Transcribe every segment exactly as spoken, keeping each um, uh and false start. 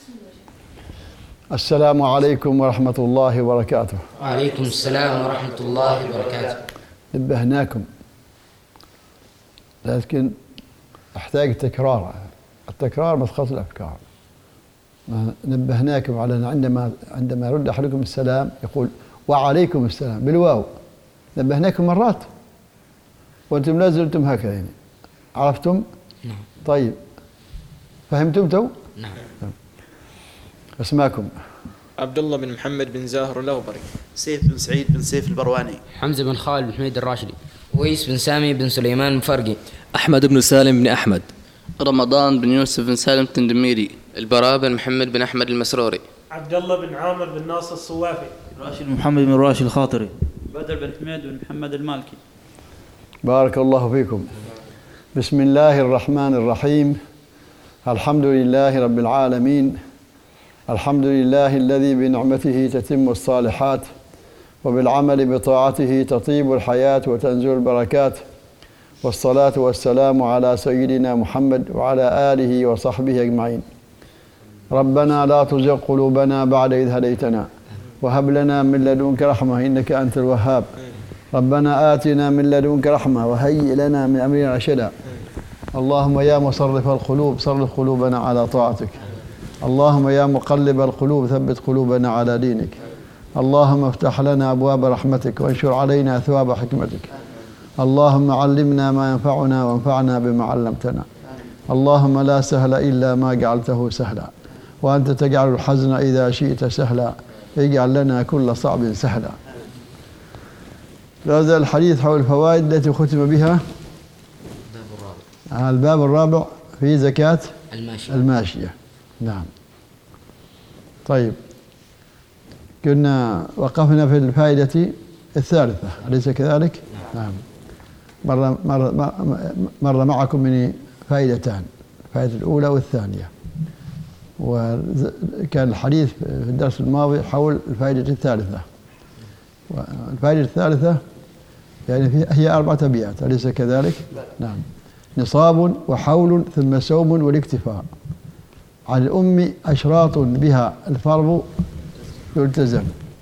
السلام عليكم ورحمة الله وبركاته. وعليكم السلام ورحمة الله وبركاته. نبهناكم، لكن أحتاج تكرار. التكرار مسقط الأفكار. نبهناكم على أن عندما عندما يرد أحدكم السلام يقول وعليكم السلام بالواو. نبهناكم مرات وأنتم لا زلتم هكذا، يعني عرفتم؟ نعم. طيب فهمتم تو؟ نعم. اسماكم؟ عبد الله بن محمد بن زاهر الأغبري. سيف بن سعيد بن سيف البرواني. حمزة بن خالد بن حميد الراشدي. ويس بن سامي بن سليمان المفرقي. أحمد بن سالم بن أحمد. رمضان بن يوسف بن سالم التندميري. البراء بن محمد بن أحمد المسروري. عبد الله بن عامر بن ناصر الصوافي. راشد بن محمد بن راشد الخاطري. بدر بن حميد بن محمد المالكي. بارك الله فيكم. بسم الله الرحمن الرحيم. الحمد لله رب العالمين. الحمد لله الذي بنعمته تتم الصالحات وبالعمل بطاعته تطيب الحياة وتنزل البركات، والصلاة والسلام على سيدنا محمد وعلى آله وصحبه أجمعين. ربنا لا تزغ قلوبنا بعد إذ هديتنا وهب لنا من لدنك رحمة إنك أنت الوهاب. ربنا آتنا من لدنك رحمة وهيئ لنا من أمرنا رشدا. اللهم يا مصرف القلوب صرف قلوبنا على طاعتك. اللهم يا مقلب القلوب ثبت قلوبنا على دينك. اللهم افتح لنا أبواب رحمتك وانشر علينا ثواب حكمتك. اللهم علمنا ما ينفعنا وانفعنا بما علمتنا. اللهم لا سهل إلا ما جعلته سهلا، وأنت تجعل الحزن إذا شئت سهلا. اجعل لنا كل صعب سهلا. لا زال الحديث حول الفوائد التي ختم بها الباب الرابع في زكاة الماشية. الماشية. نعم. طيب كنا وقفنا في الفائدة الثالثة أليس كذلك؟ نعم. مر, مر, مر معكم من فائدتان، الفائدة الأولى والثانية، وكان الحديث في الدرس الماضي حول الفائدة الثالثة. والفائدة الثالثة يعني هي أربعة أبيات أليس كذلك؟ نعم. نصاب وحول ثم سوم والاكتفاء. عن الأم أشراط بها الفرض يلتزم.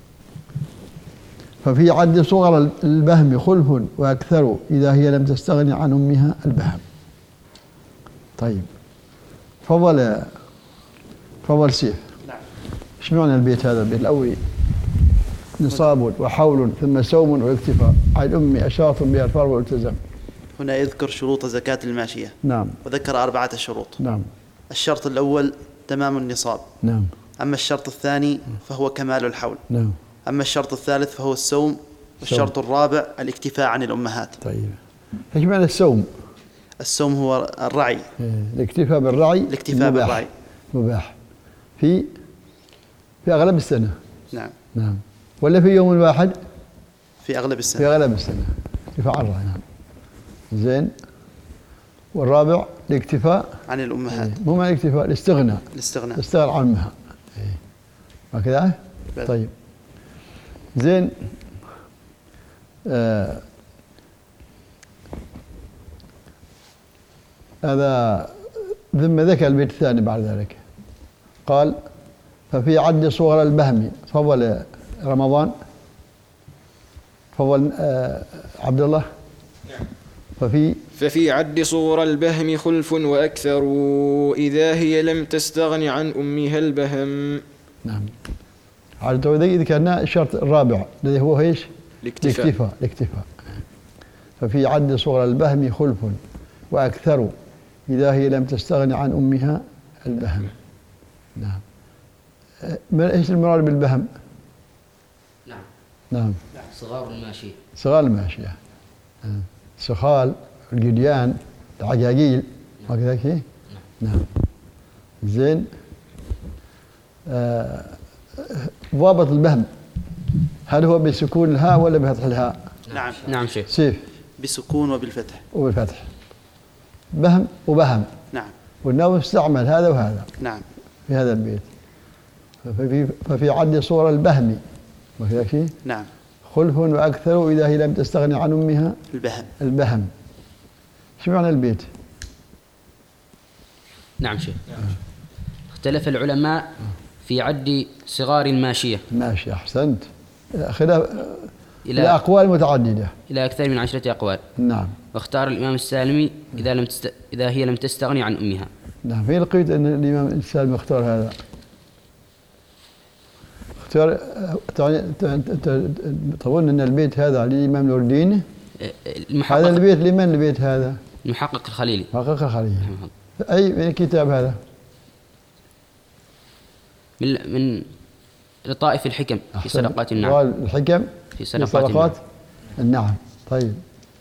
ففي عد صغر البهم خلف وأكثر إذا هي لم تستغني عن أمها البهم. طيب فضل فضل سيف. نعم. ايش معنى البيت هذا؟ البيت الأول نصاب وحول ثم سوم والاكتفاء. عن الأم أشراط بها الفرض يلتزم. هنا يذكر شروط زكاة الماشية. نعم. وذكر أربعة شروط. نعم. الشرط الأول تمام النصاب. نعم. أما الشرط الثاني فهو كمال الحول. نعم. أما الشرط الثالث فهو السوم. والشرط الرابع الاكتفاء عن الأمهات. طيب ايش معنى السوم؟ السوم هو الرعي. الاكتفاء بالرعي. الاكتفاء مباح. بالرعي مباح في في أغلب السنة. نعم. نعم. ولا في يوم واحد؟ في أغلب السنة. في أغلب السنة اكتفاء عن الرعي. نعم. زين. والرابع الاكتفاء عن الأمهات. مو معنى الاكتفاء، الاستغناء. الاستغناء. الاستغناء عن أمها. هكذا؟ طيب زين. آه هذا ثم ذكر البيت الثاني بعد ذلك قال ففي عد صور البهم. تفضل رمضان. تفضل آه عبد الله. ففي ففي عد صور البهم خلف وأكثر إذا هي لم تستغن عن أمها البهم. نعم. على توذيك ذكرنا الشرط الرابع الذي هو ايش؟ الاكتفاء. الاكتفاء. الاكتفاء. ففي عد صور البهم خلف وأكثر إذا هي لم تستغن عن أمها البهم. نعم. ما ايش المراد بالبهم؟ نعم. نعم. صغار الماشية. صغار الماشية. سخال الجديان العجاجيل وكذا كذا. نعم. زين. آه ضابط البهم هل هو بسكون الهاء ولا بفتح الهاء؟ نعم. نعم شيخ. سيف. بسكون وبالفتح. وبالفتح. بهم وبهم. نعم. والنوم استعمل هذا وهذا. نعم. في هذا البيت. ففي ففي عد صور البهم وكذا شيء. نعم. خلف وأكثر إذا هي لم تستغني عن أمها البهم. البهم. شو معنى البيت؟ نعم شيخ. اختلف العلماء في عد صغار الماشية. ماشي، أحسنت. خلاف إلى, إلى أقوال متعددة، إلى أكثر من عشرة أقوال. نعم. واختار الإمام السالمي إذا لم تست... إذا هي لم تستغني عن أمها. نعم. في لقيت أن الإمام السالمي اختار هذا. اختار تظن أن البيت هذا للإمام نور الدين؟ هذا البيت لمن البيت هذا؟ المحقق الخليلي. محقق الخليلي. أي من الكتاب هذا؟ من من لطائف الحكم في صدقات النعم. الحكم في صدقات النعم. طيب،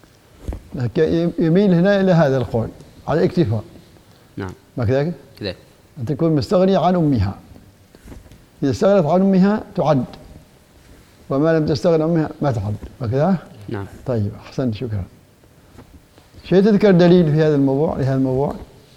يميل هنا إلى هذا القول على الاكتفاء. نعم. ما كذلك؟ كذلك. أن تكون مستغنية عن أمها. إذا استغنت عن أمها تعد، وما لم تستغن عن أمها ما تعد. ما كذا؟ نعم. طيب، أحسنت، شكرا. شيء تذكر دليل في هذا الموضوع لهذا الموضوع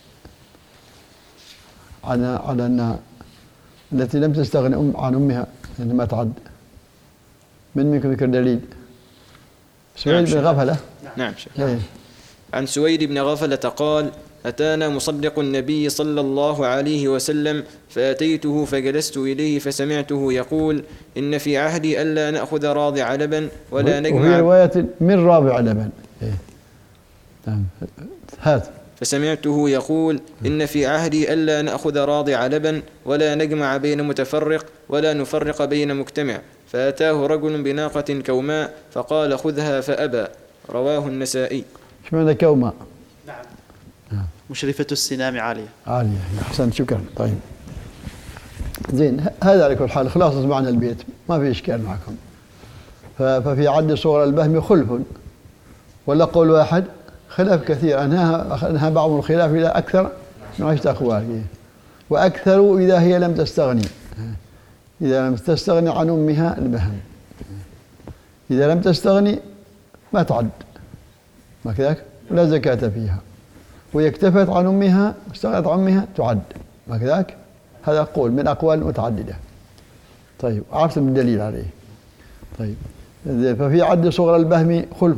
على على أن التي لم تستغني أم عن أمها أن ما تعد. من منكم ذكر دليل؟ سويد بن غفلة. نعم شيخ. عن سويد بن غفلة قال: أتانا مصدق النبي صلى الله عليه وسلم فأتيته فجلست إليه فسمعته يقول: إن في عهدي ألا نأخذ راضع لبن ولا نجمع. وفي رواية من رابع لبن. إيه. نعم. هات. فسمعته يقول: إن في عهدي ألا نأخذ راضع لبن ولا نجمع بين متفرق ولا نفرق بين مجتمع. فأتاه رجل بناقة كوماء فقال: خذها، فأبى. رواه النسائي. شو معنى كوماء؟ نعم. مشرفة السنام عالية. عالية، أحسنت، شكرا. طيب، زين. هذا على كل حال خلاصة معنى البيت، ما في إشكال معكم. ففي عد صور البهم خلف، ولا قول واحد خلاف كثير. أنهى أنهى بعض الخلاف إلى أكثر من عشرة أقوال. وأكثر إذا هي لم تستغني، إذا لم تستغني عن أمها البهم. إذا لم تستغني ما تعد، ما كذلك؟ ولا زكاة فيها. وإذا اكتفت عن أمها واستغنت عن أمها تعد، ما كذلك؟ هذا قول من أقوال متعددة. طيب، عرفتم الدليل عليه. طيب، ففي عد صغر البهم خلف،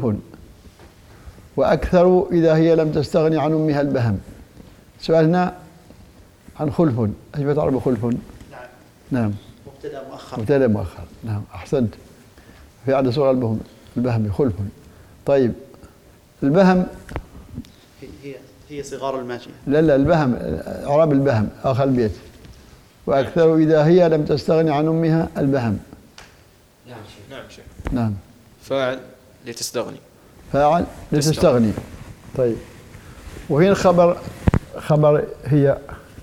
وأكثر إذا هي لم تستغني عن أمها البهم. سؤالنا عن خلف، أيش تعرف خلف؟ نعم. نعم. مبتدأ مؤخر. مبتدأ مؤخر. نعم، أحسنت. في عد صغر البهم البهم خلف. طيب، البهم هي هي صغار الماشية. لا لا البهم، إعراب البهم آخر البيت. وأكثر إذا هي لم تستغني عن أمها البهم. نعم شيخ. نعم شيخ. نعم. فاعل لتستغني. فاعل لتستغني. طيب، وهنا خبر خبر هي.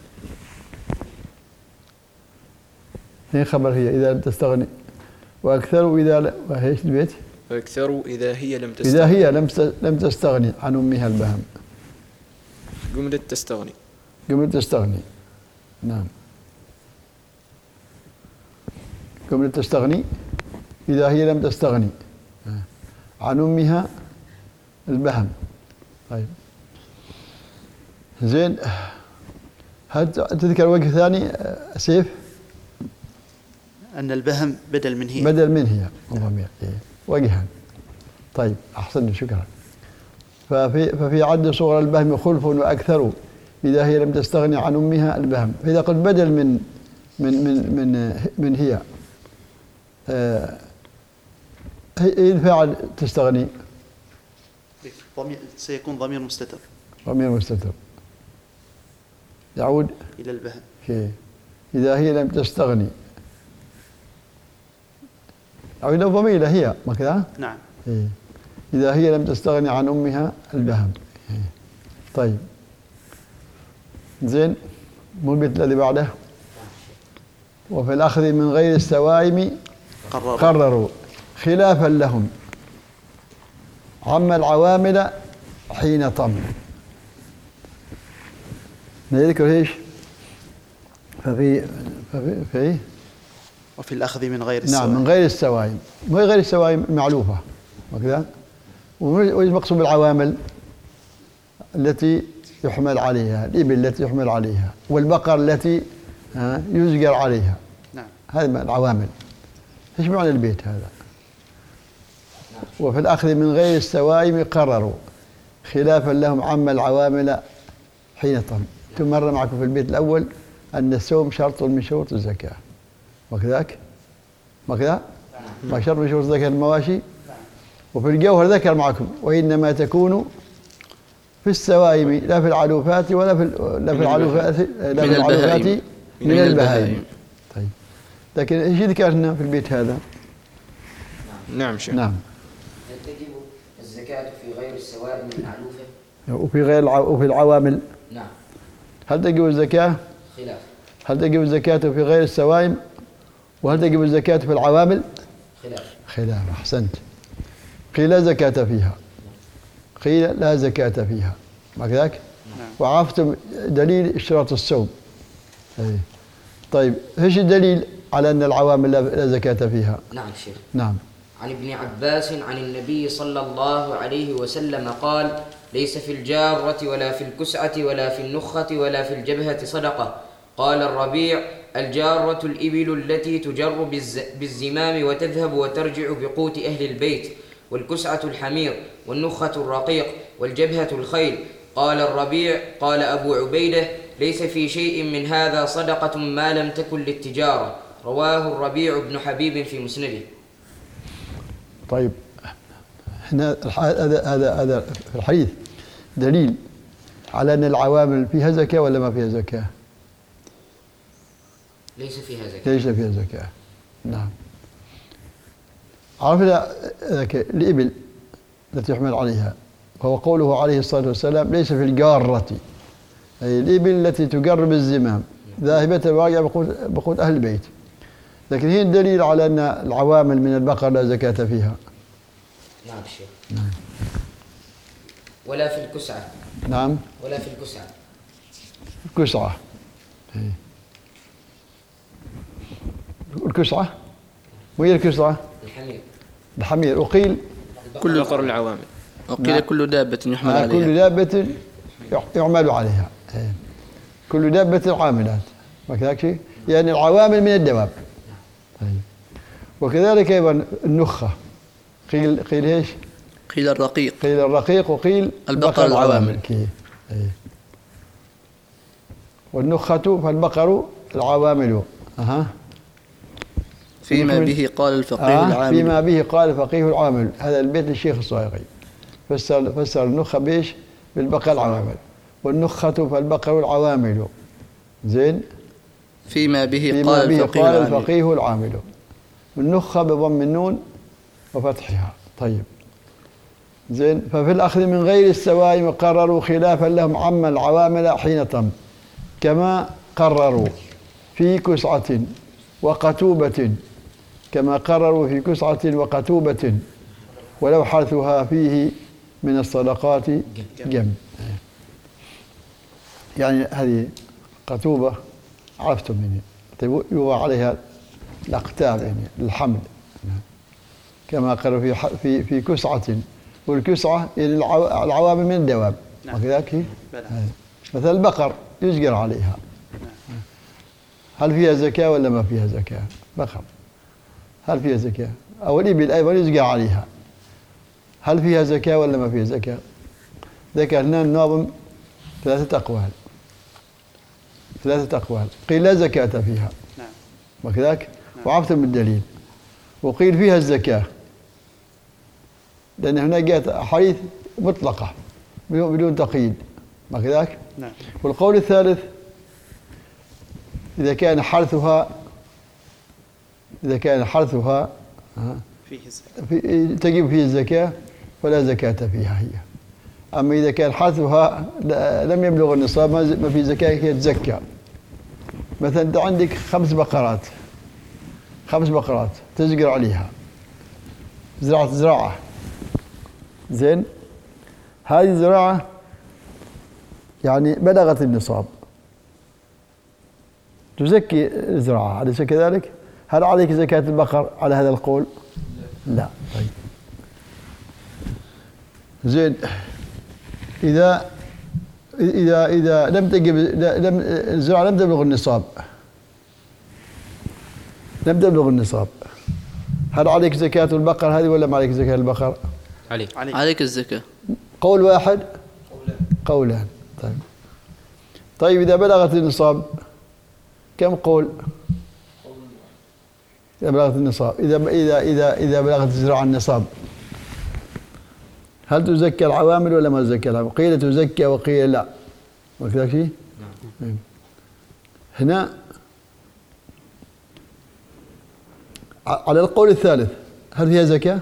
هنا خبر هي إذا لم تستغني. وأكثر إذا لا. وهيش البيت؟ وأكثر إذا هي لم تستغني. إذا هي لم لم تستغني عن أمها البهم. جملة تستغني. جملة تستغني. نعم. جملة تستغني إذا هي لم تستغني عن أمها البهم. طيب، زين. هل تذكر وجه ثاني سيف؟ أن البهم بدل من هي. بدل من هي ضمير. إيه. وجها. طيب، أحسن، شكرا. ففي ففي عد صغر البهم خلف وأكثر إذا هي لم تستغني عن أمها البهم. فإذا قلت بدل من من من من من هي، آه هي الفاعل تستغني. ضمير سيكون ضمير مستتر. ضمير مستتر يعود إلى البهم. هي. إذا هي لم تستغني أو إلى ضمير هي، ما كذا؟ نعم. هي. إذا هي لم تستغني عن أمها البهم. هي. طيب، زين. مو البيت الذي بعده. وفي الأخذ من غير السوائم قرروا, قرروا خلافا لهم عم العوامل حين طم. نذكر ايش؟ ففي ففي في وفي الأخذ من غير السوائم. نعم، من غير السوائم. من غير السوائم معلوفة وكذا. وإيش مقصود بالعوامل؟ التي يحمل عليها، الإبل التي يحمل عليها، والبقر التي يزجر عليها. نعم. هذه العوامل. ايش معنى البيت هذا؟ وفي الأخذ من غير السوائم قرروا خلافا لهم عم العوامل حين طم. ثم مر معكم في البيت الأول أن الصوم شرط من شروط الزكاة، وكذاك ما كذا؟ ما شرط من شروط زكاة المواشي. وفي الجوهر ذكر معكم وإنما تكون في السوائم لا في العلوفات ولا في لا في العلوفات لا في العلوفات من, من البهائم. طيب لكن ايش ذكرنا في البيت هذا؟ نعم شيخ. نعم. هل تجب الزكاة في غير السوائم المعلوفة؟ وفي غير الع... وفي العوامل؟ نعم. هل تجب الزكاة؟ خلاف. هل تجب الزكاة في غير السوائم؟ وهل تجب الزكاة في العوامل؟ خلاف. خلاف. أحسنت. قيل لا زكاة فيها، قيل لا زكاة فيها، ما كذاك؟ وعرفتم دليل اشتراط الصوم. أي. طيب ايش الدليل على أن العوامل لا زكاة فيها؟ نعم شيخ. نعم. عن ابن عباس عن النبي صلى الله عليه وسلم قال: ليس في الجارة ولا في الكسعة ولا في النخة ولا في الجبهة صدقة. قال الربيع: الجارة الإبل التي تجر بالزمام وتذهب وترجع بقوت أهل البيت، والكسعة الحمير، والنخة الرقيق، والجبهة الخيل. قال الربيع: قال أبو عبيدة: ليس في شيء من هذا صدقة ما لم تكن للتجارة. رواه الربيع بن حبيب في مسنده. طيب هنا هذا هذا هذا في الحديث دليل على أن العوامل فيها زكاة ولا ما فيها زكاة؟ ليس فيها زكاة. ليس فيها زكاة. نعم. عرفنا الإبل التي يحمل عليها، وهو قوله عليه الصلاة والسلام: ليس في الجارة، أي الإبل التي تجر بالزمام ذاهبة واجعة بقوت أهل البيت. لكن هي الدليل على أن العوامل من البقر لا زكاة فيها. نعم شيخ. نعم. ولا في الكسعة. نعم. ولا في الكسعة. الكسعة. الكسعة وهي الكسعة الحمير. الحمير. وقيل كل بقر العوامل. وقيل نعم. كل دابة يحمل آه عليها. كل دابة يعمل عليها. إيه. كل دابة عاملات، ما كذاك شيء؟ يعني العوامل من الدواب. طيب. وكذلك أيضا النخة، قيل قيل ايش؟ قيل الرقيق. قيل الرقيق وقيل البقر العوامل. إيه. والنخة فالبقر العوامل. أها. فيما به قال الفقيه آه العامل. فيما به قال الفقيه العامل. هذا البيت للشيخ الصايغي، فسر فسر النخة بإيش؟ بالبقر العوامل. والنخة فالبقر العوامل. زين. فيما به فيما قال به الفقيه قال العامل. الفقيه العامل. النخة بضم النون وفتحها. طيب. زين. ففي الأخذ من غير السوائم قرروا خلافا لهم عم العوامل حين تم، كما قرروا في كسعة وقتوبة، كما قرروا في كسعة وقتوبة ولو حرثها فيه من الصدقات جم. يعني هذه قتوبة عرفتم يعني يوضع عليها الأقتاب يعني الحمل، كما قالوا في في في كسعة. والكسعة يعني العوامل من الدواب. نعم. وكذلك مثل البقر يزجر عليها. هل فيها زكاة ولا ما فيها زكاة؟ بقر هل فيها زكاة؟ أو الإبل أيضا يزجر عليها، هل فيها زكاة ولا ما فيها زكاة؟ ذكرنا الناظم ثلاثة أقوال ثلاثة أقوال قيل لا زكاة فيها. نعم. وكذلك وعرفتم الدليل. وقيل فيها الزكاة، لأن هنا جاءت أحاديث مطلقة بدون تقييد، ما كذلك؟ نعم. والقول الثالث إذا كان حرثها إذا كان حرثها فيه الزكاة. في تجب فيه الزكاة فلا زكاة فيها هي. أما إذا كان حرثها لم يبلغ النصاب ما في زكاة هي تزكى. مثلا أنت عندك خمس بقرات خمس بقرات تزقر عليها، زرعت زراعة، زين. هذه الزراعة يعني بلغت النصاب، تزكي الزراعة، أليس كذلك؟ هل عليك زكاة البقر على هذا القول؟ لا. طيب. زين. إذا إذا إذا لم تجب لم الزراعة لم تبلغ النصاب لم تبلغ النصاب هل عليك زكاة البقر هذه ولا ما عليك زكاة البقر؟ عليك. عليك الزكاة. قول واحد؟ قولان. طيب. طيب إذا بلغت النصاب كم قول؟ إذا بلغت النصاب، إذا إذا إذا إذا بلغت الزراعة النصاب، هل تزكى العوامل ولا ما تزكى العوامل؟ قيل تزكى وقيل لا. وكذا شيء؟ نعم. هنا على القول الثالث هل فيها زكاة؟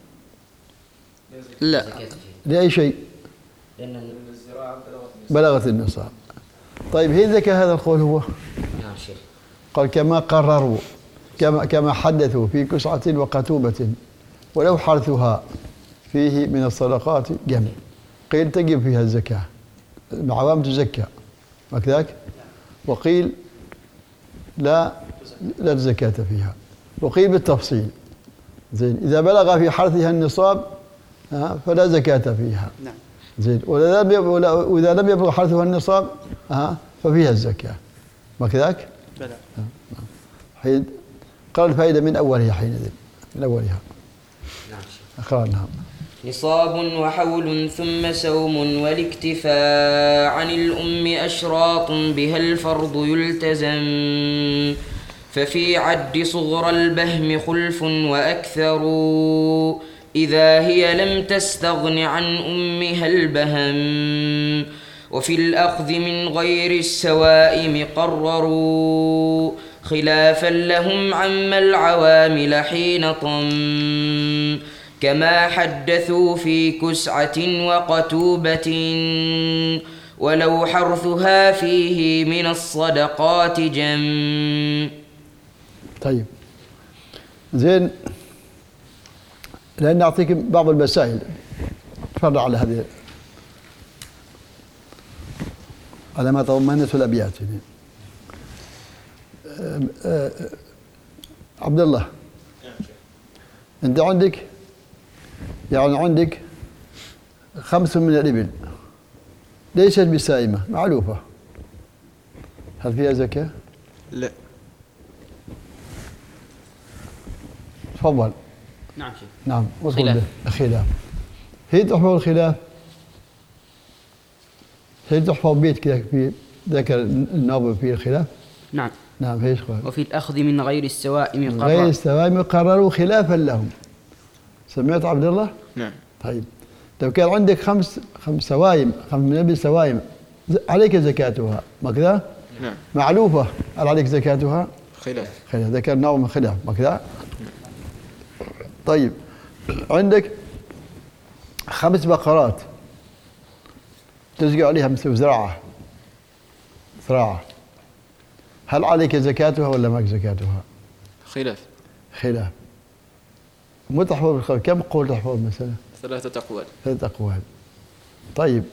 لا. لأي شيء؟ لأن الزراعة بلغت النصاب. طيب هي زكاة هذا القول هو؟ نعم شيخ. قال كما قرروا كما كما حدثوا في كسعة وقتوبة ولو حرثها فيه من الصدقات جمع. قيل تجب فيها الزكاة، العوام تزكى وكذاك، وقيل لا لا زكاة فيها، وقيل بالتفصيل. زين إذا بلغ في حرثها النصاب فلا زكاة فيها. نعم. زين وإذا لم يبلغ حرثها النصاب ففيها الزكاة وكذاك. بلى. حين قال الفائدة من أولها حينئذ من أولها. نعم. أقرأناها. نصاب وحول ثم سوم والاكتفاء عن الأم أشراط بها الفرض يلتزم، ففي عد صغر البهم خلف وأكثر إذا هي لم تستغن عن أمها البهم، وفي الأخذ من غير السوائم قرروا خلافا لهم عم العوامل حين طم، كما حدثوا في كسعة وقتوبة ولو حرثها فيه من الصدقات جم. طيب زين، لأن نعطيك بعض المسائل تفرع على هذه على ما تضمنته الأبيات. عبد الله، أنت عندك يعني عندك خمس من الإبل ليست بسائمة معلوفة، هل فيها زكاة؟ لا. تفضل. نعم شيخ. نعم. خلاف. خلاف. هي تحفظ الخلاف، هي تحفظ بيت كذا في ذكر الناظم في الخلاف. نعم. نعم. هيش قال؟ وفي الأخذ من غير السوائم قرر. غير السوائم قرروا خلافا لهم. سمعت عبد الله؟ نعم. طيب لو كان عندك خمس خمس سوائم، خمس من ابل سوائم عليك زكاتها، ما كذا؟ نعم. معلوفة، هل عليك زكاتها؟ خلاف. خلاف، ذكر نوع من خلاف، ما كذا؟ طيب عندك خمس بقرات تزرع عليها مثل زراعة زراعة، هل عليك زكاتها ولا ماك زكاتها؟ خلاف. خلاف. مو تحفظ بالخلاف، كم قول تحفظ مثلا؟ ثلاثة أقوال. ثلاثة أقوال. طيب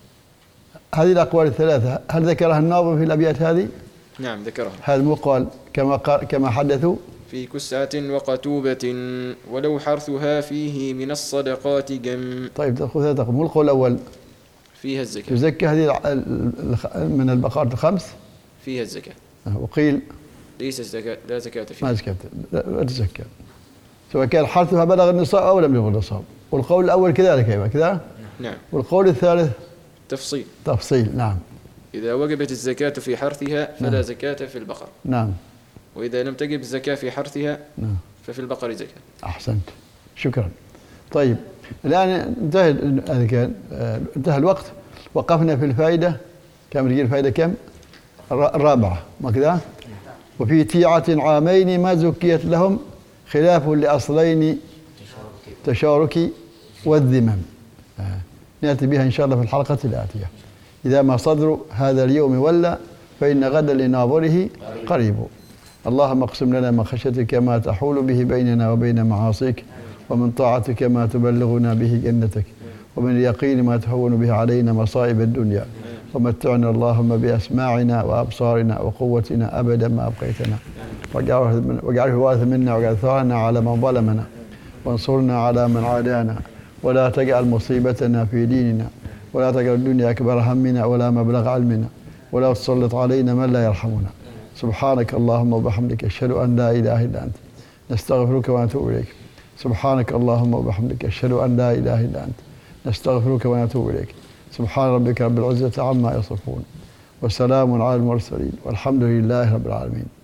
هذه الأقوال الثلاثة هل ذكرها الناظم في الأبيات هذه؟ نعم ذكرها. هذا مو قال كما قال كما حدثوا في كسعة وقتوبة ولو حرثها فيه من الصدقات جم. طيب تأخذ ثلاثة أقوال، مو القول الأول فيها الزكاة. تزكى هذه من البقرات الخمس؟ فيها الزكاة. وقيل ليس الزكاة، لا زكاة فيها. ما زكاة، لا تزكى سواء كان حرثها بلغ النصاب أو لم يبلغ النصاب، والقول الأول كذلك أيضا كذا. نعم. والقول الثالث تفصيل. تفصيل. نعم. إذا وجبت الزكاة في حرثها فلا نعم. زكاة في البقر. نعم. وإذا لم تجب الزكاة في حرثها نعم. ففي البقر زكاة. أحسنت، شكرا. طيب الآن انتهى انتهى الوقت، وقفنا في الفائدة كم رجل الفائدة كم؟ الرابعة، ما كذا؟ وفي تيعة عامين ما زكيت لهم خلاف لأصلين تشارك والذمم. آه. نأتي بها إن شاء الله في الحلقة الآتية. إذا ما صدر هذا اليوم ولا فإن غدا لناظره قريب. اللهم اقسم لنا من خشيتك ما تحول به بيننا وبين معاصيك، ومن طاعتك ما تبلغنا به جنتك، ومن اليقين ما تهون به علينا مصائب الدنيا، ومتعنا اللهم بأسماعنا وأبصارنا وقوتنا أبدا ما أبقيتنا، واجعله الوارث منا واجعل ثارنا على من ظلمنا، وانصرنا على من عادانا، ولا تجعل مصيبتنا في ديننا، ولا تجعل الدنيا أكبر همنا ولا مبلغ علمنا، ولا تسلط علينا من لا يرحمنا. سبحانك اللهم وبحمدك أشهد أن لا إله إلا أنت نستغفرك ونتوب إليك. سبحانك اللهم وبحمدك أشهد أن لا إله إلا أنت نستغفرك ونتوب إليك. سبحان ربك رب العزة عما يصفون، وسلام على المرسلين والحمد لله رب العالمين.